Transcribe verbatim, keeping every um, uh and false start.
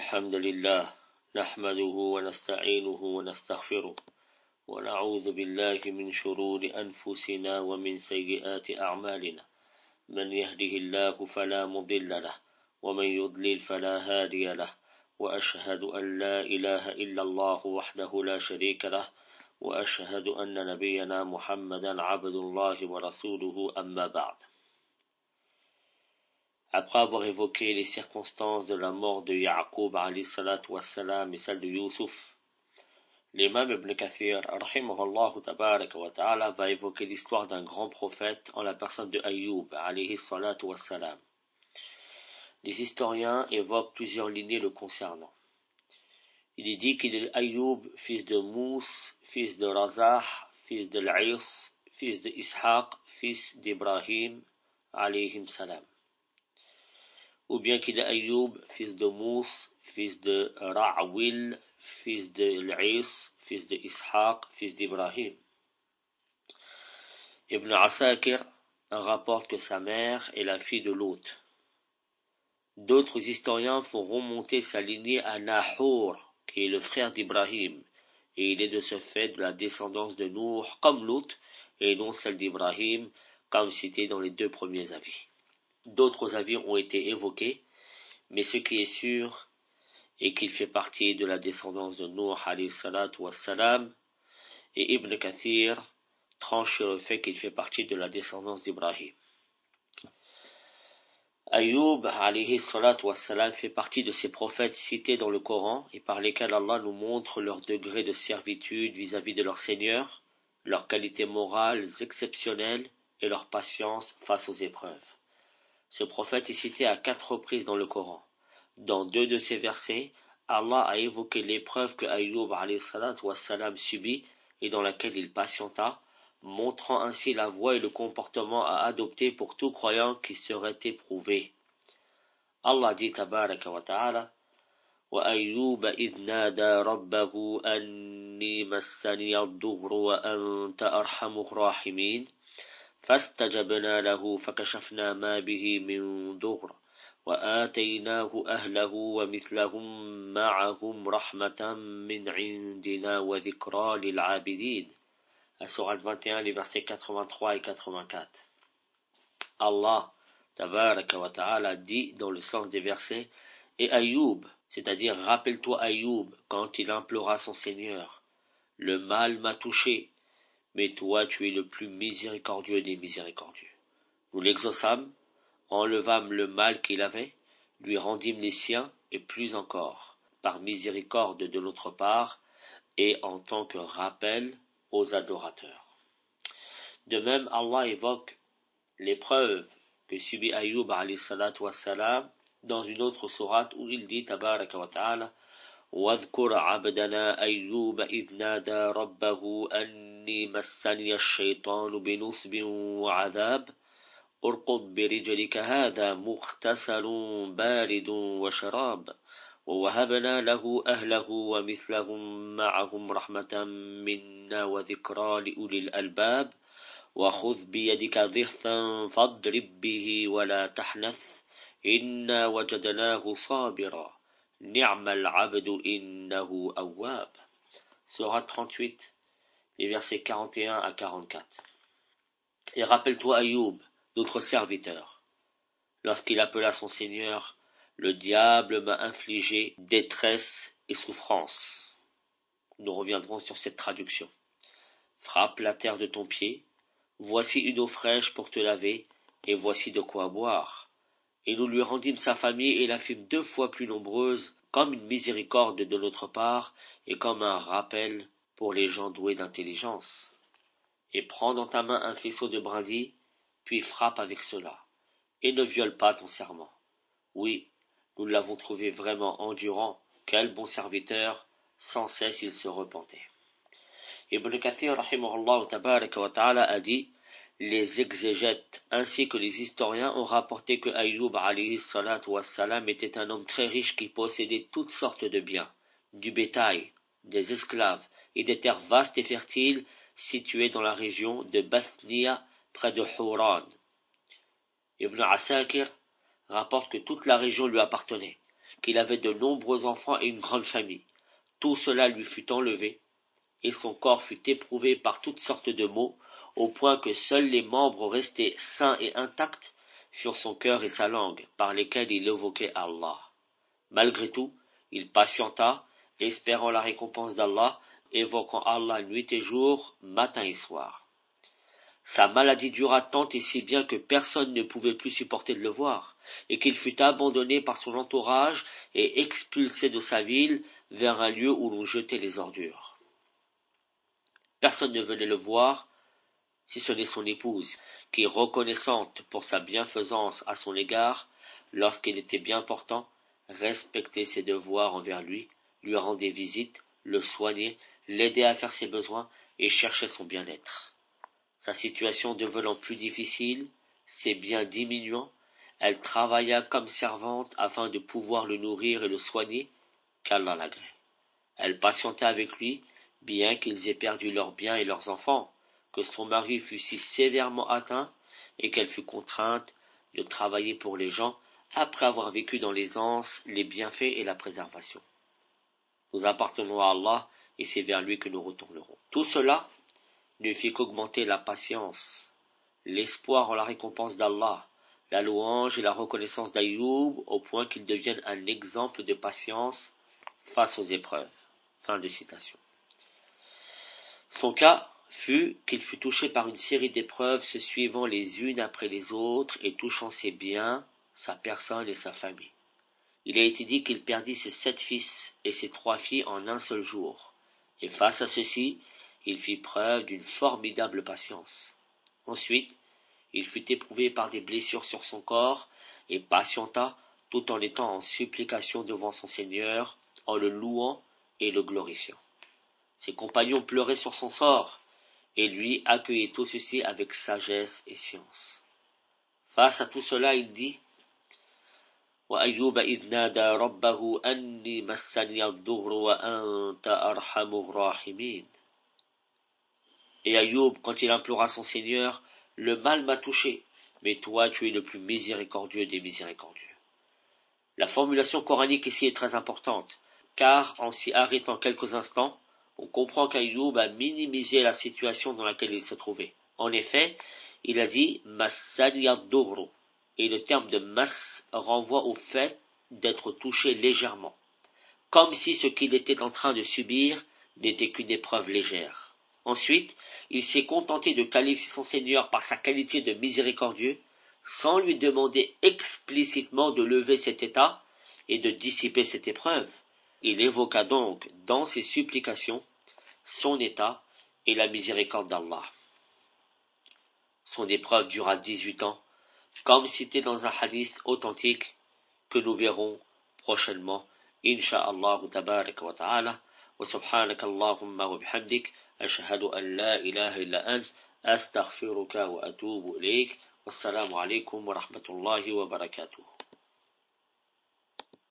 الحمد لله نحمده ونستعينه ونستغفره ونعوذ بالله من شرور أنفسنا ومن سيئات أعمالنا من يهده الله فلا مضل له ومن يضلل فلا هادي له وأشهد أن لا إله إلا الله وحده لا شريك له وأشهد أن نبينا محمدا عبد الله ورسوله أما بعد. Après avoir évoqué les circonstances de la mort de Ya'qub alayhi salatu wassalam et celle de Youssouf, l'imam Ibn Kathir rahimahullah tabaraka wa ta'ala va évoquer l'histoire d'un grand prophète en la personne de Ayyub alayhi salatu wassalam. Les historiens évoquent plusieurs lignées le concernant. Il est dit qu'il est Ayyub, fils de Mous, fils de Razah, fils de l'Aïs, fils de Ishaq, fils d'Ibrahim alayhim salam. Ou bien qu'il est Ayyub, fils de Mous, fils de Ra'wil, fils de l'Aïs, fils de Ishaq, fils d'Ibrahim. Ibn Asakir rapporte que sa mère est la fille de Lot. D'autres historiens font remonter sa lignée à Nahor, qui est le frère d'Ibrahim, et il est de ce fait de la descendance de Nour comme Lot, et non celle d'Ibrahim, comme cité dans les deux premiers avis. D'autres avis ont été évoqués, mais ce qui est sûr est qu'il fait partie de la descendance de Nour alayhi salatu wassalam, et Ibn Kathir tranche sur le fait qu'il fait partie de la descendance d'Ibrahim. Ayyub alayhi salatu wassalam fait partie de ces prophètes cités dans le Coran et par lesquels Allah nous montre leur degré de servitude vis-à-vis de leur Seigneur, leurs qualités morales exceptionnelles et leur patience face aux épreuves. Ce prophète est cité à quatre reprises dans le Coran. Dans deux de ces versets, Allah a évoqué l'épreuve que Ayyub alayhi salatu wassalam subit et dans laquelle il patienta, montrant ainsi la voie et le comportement à adopter pour tout croyant qui serait éprouvé. Allah dit tabaraka wa ta'ala: وَأَيُّوبَ إِذْ نَادَى رَبَّهُ أَنِّي مَسَّنِيَ الضُّرُّ وَأَنْتَ أَرْحَمُ الراحمين فاستجبنا له فكشفنا ما به من ضر وآتيناه أهله ومثلهم معهم رحمة من عندنا وذكرى للعابدين. La sourate vingt et un, les versets quatre-vingt-trois et quatre-vingt-quatre. Allah tabaraka wa ta'ala dit dans le sens des versets: et Ayyub, c'est-à-dire rappelle-toi Ayyub quand il implora son Seigneur, le mal m'a touché, mais toi tu es le plus miséricordieux des miséricordieux. Nous l'exaucâmes, enlevâmes le mal qu'il avait, lui rendîmes les siens, et plus encore, par miséricorde de notre part, et en tant que rappel aux adorateurs. De même, Allah évoque l'épreuve que subit Ayyub alayhi salatu wassalam dans une autre sourate où il dit tabaraka wa ta'ala: واذكر عبدنا أيوب إذ نادى ربه أني مسني الشيطان بنصب وعذاب ارقب برجلك هذا مغتسل بارد وشراب ووهبنا له أهله ومثلهم معهم رحمة منا وذكرى لأولي الألباب وخذ بيدك ضغثا فاضرب به ولا تحنث إنا وجدناه صابرا نعم العبد إنه أواب. Sourate trente-huit, les versets quarante et un à quarante-quatre. Et rappelle-toi Ayyub, notre serviteur. Lorsqu'il appela son Seigneur, le diable m'a infligé détresse et souffrance. Nous reviendrons sur cette traduction. Frappe la terre de ton pied, voici une eau fraîche pour te laver, et voici de quoi boire. Et nous lui rendîmes sa famille et la fîmes deux fois plus nombreuse, comme une miséricorde de notre part, et comme un rappel pour les gens doués d'intelligence. Et prends dans ta main un faisceau de brindilles, puis frappe avec cela, et ne viole pas ton serment. Oui, nous l'avons trouvé vraiment endurant, quel bon serviteur, sans cesse il se repentait. Ibn Kathir rahimahullah tabaraka wa ta'ala a dit: les exégètes ainsi que les historiens ont rapporté que Ayyub alayhi salatu wassalam était un homme très riche qui possédait toutes sortes de biens, du bétail, des esclaves et des terres vastes et fertiles situées dans la région de Basnia près de Houran. Ibn Asakir rapporte que toute la région lui appartenait, qu'il avait de nombreux enfants et une grande famille. Tout cela lui fut enlevé, et son corps fut éprouvé par toutes sortes de maux, au point que seuls les membres restés sains et intacts furent son cœur et sa langue, par lesquels il évoquait Allah. Malgré tout, il patienta, espérant la récompense d'Allah, évoquant Allah nuit et jour, matin et soir. Sa maladie dura tant et si bien que personne ne pouvait plus supporter de le voir, et qu'il fut abandonné par son entourage et expulsé de sa ville vers un lieu où l'on jetait les ordures. Personne ne venait le voir, si ce n'est son épouse, qui, reconnaissante pour sa bienfaisance à son égard, lorsqu'il était bien portant, respectait ses devoirs envers lui, lui rendait visite, le soignait, l'aidait à faire ses besoins et cherchait son bien-être. Sa situation devenant plus difficile, ses biens diminuant, elle travailla comme servante afin de pouvoir le nourrir et le soigner, qu'Allah l'agrée. Elle patienta avec lui, bien qu'ils aient perdu leurs biens et leurs enfants, que son mari fut si sévèrement atteint et qu'elle fut contrainte de travailler pour les gens après avoir vécu dans l'aisance, les bienfaits et la préservation. Nous appartenons à Allah et c'est vers lui que nous retournerons. Tout cela ne fit qu'augmenter la patience, l'espoir en la récompense d'Allah, la louange et la reconnaissance d'Ayoub au point qu'il devienne un exemple de patience face aux épreuves. Fin de citation. Son cas fut qu'il fut touché par une série d'épreuves se suivant les unes après les autres et touchant ses biens, sa personne et sa famille. Il a été dit qu'il perdit ses sept fils et ses trois filles en un seul jour, et face à ceci, il fit preuve d'une formidable patience. Ensuite, il fut éprouvé par des blessures sur son corps et patienta tout en étant en supplication devant son Seigneur, en le louant et le glorifiant. Ses compagnons pleuraient sur son sort, et lui accueillait tout ceci avec sagesse et science. Face à tout cela, il dit وَأَيُّوبَ إِذْ نَادَى رَبَّهُ أَنِّي مَسَّنِيَ الضُّرُّ وَأَنْتَ أَرْحَمُ الرَّاحِمِينَ. Et Ayoub, quand il implora son Seigneur, le mal m'a touché, mais toi tu es le plus miséricordieux des miséricordieux. La formulation coranique ici est très importante, car en s'y arrêtant quelques instants, on comprend qu'Ayoub a minimisé la situation dans laquelle il se trouvait. En effet, il a dit « Massani ad-durru » et le terme de « mas » renvoie au fait d'être touché légèrement, comme si ce qu'il était en train de subir n'était qu'une épreuve légère. Ensuite, il s'est contenté de qualifier son Seigneur par sa qualité de miséricordieux, sans lui demander explicitement de lever cet état et de dissiper cette épreuve. Il évoqua donc dans ses supplications son état et la miséricorde d'Allah. Son épreuve dura dix-huit ans, comme cité dans un hadith authentique que nous verrons prochainement, insha'Allah tabarak wa ta'ala, wa subhanaka Allahumma wa bihamdik, ashhadu an la ilaha illa ant, astaghfiruka wa atubu ilayk, wassalamu alaykum wa rahmatullahi wa barakatuh.